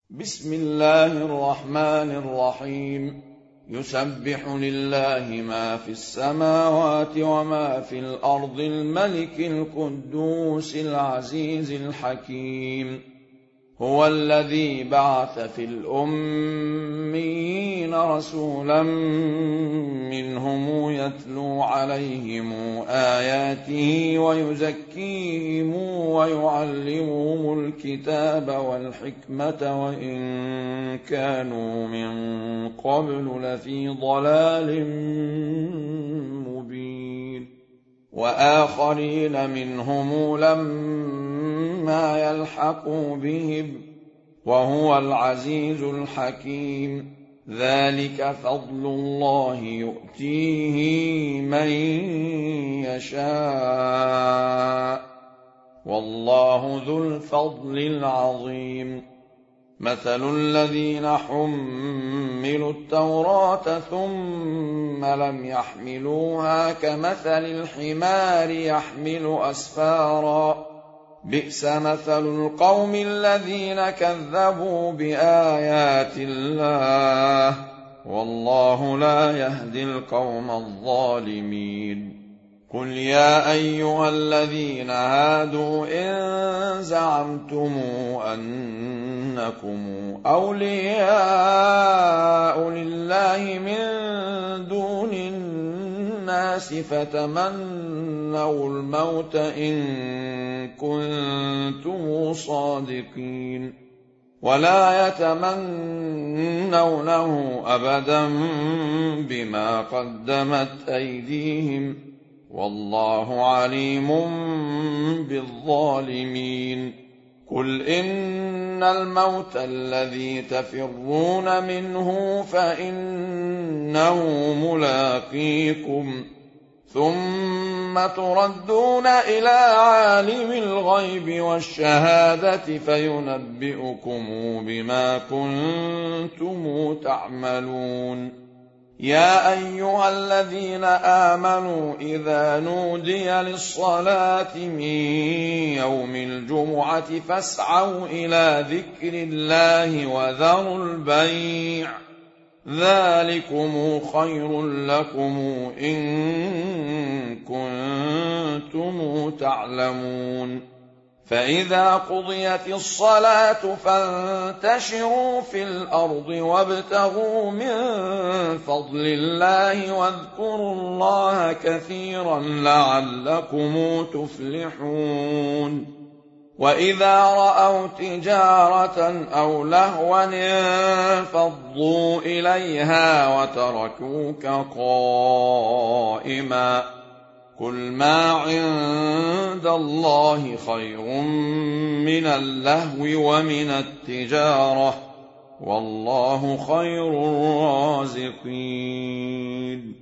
بسم الله الرحمن الرحيم. يسبح لله ما في السماوات وما في الأرض الملك القدوس العزيز الحكيم. هو الذي بعث في الأميين رسولا منهم يتلو عليهم آياته ويزكيهم ويعلمهم الكتاب والحكمة وإن كانوا من قبل لفي ضلال مبين. وآخرين منهم لما يلحقوا بهم وهو العزيز الحكيم. ذلك فضل الله يؤتيه من يشاء والله ذو الفضل العظيم. مثل الذين حملوا التوراة ثم لم يحملوها كمثل الحمار يحمل أسفارا بئس مثل القوم الذين كذبوا بآيات الله والله لا يهدي القوم الظالمين. قل يا أيها الذين هادوا إن زعمتم أنكم أولياء لله من دون الناس فتمنوا الموت إن كنتم صادقين ولا يتمنونه أبدا بما قدمت أيديهم والله عليم بالظالمين. قل إن الموت الذي تفرون منه فإنه ملاقيكم ثم تردون إلى عالم الغيب والشهادة فينبئكم بما كنتم تعملون. يا أيها الذين آمنوا إذا نودي للصلاة من يوم الجمعة فاسعوا إلى ذكر الله وذروا البيع ذلكم خير لكم إن كنتم تعلمون. فإذا قضيت الصلاة فانتشروا في الأرض وابتغوا من فضل الله واذكروا الله كثيرا لعلكم تفلحون. وإذا رأوا تجارة أو لهوا انفضوا إليها وتركوك قائما قل ما عند الله خير من اللهو ومن التجارة والله خير الرازقين.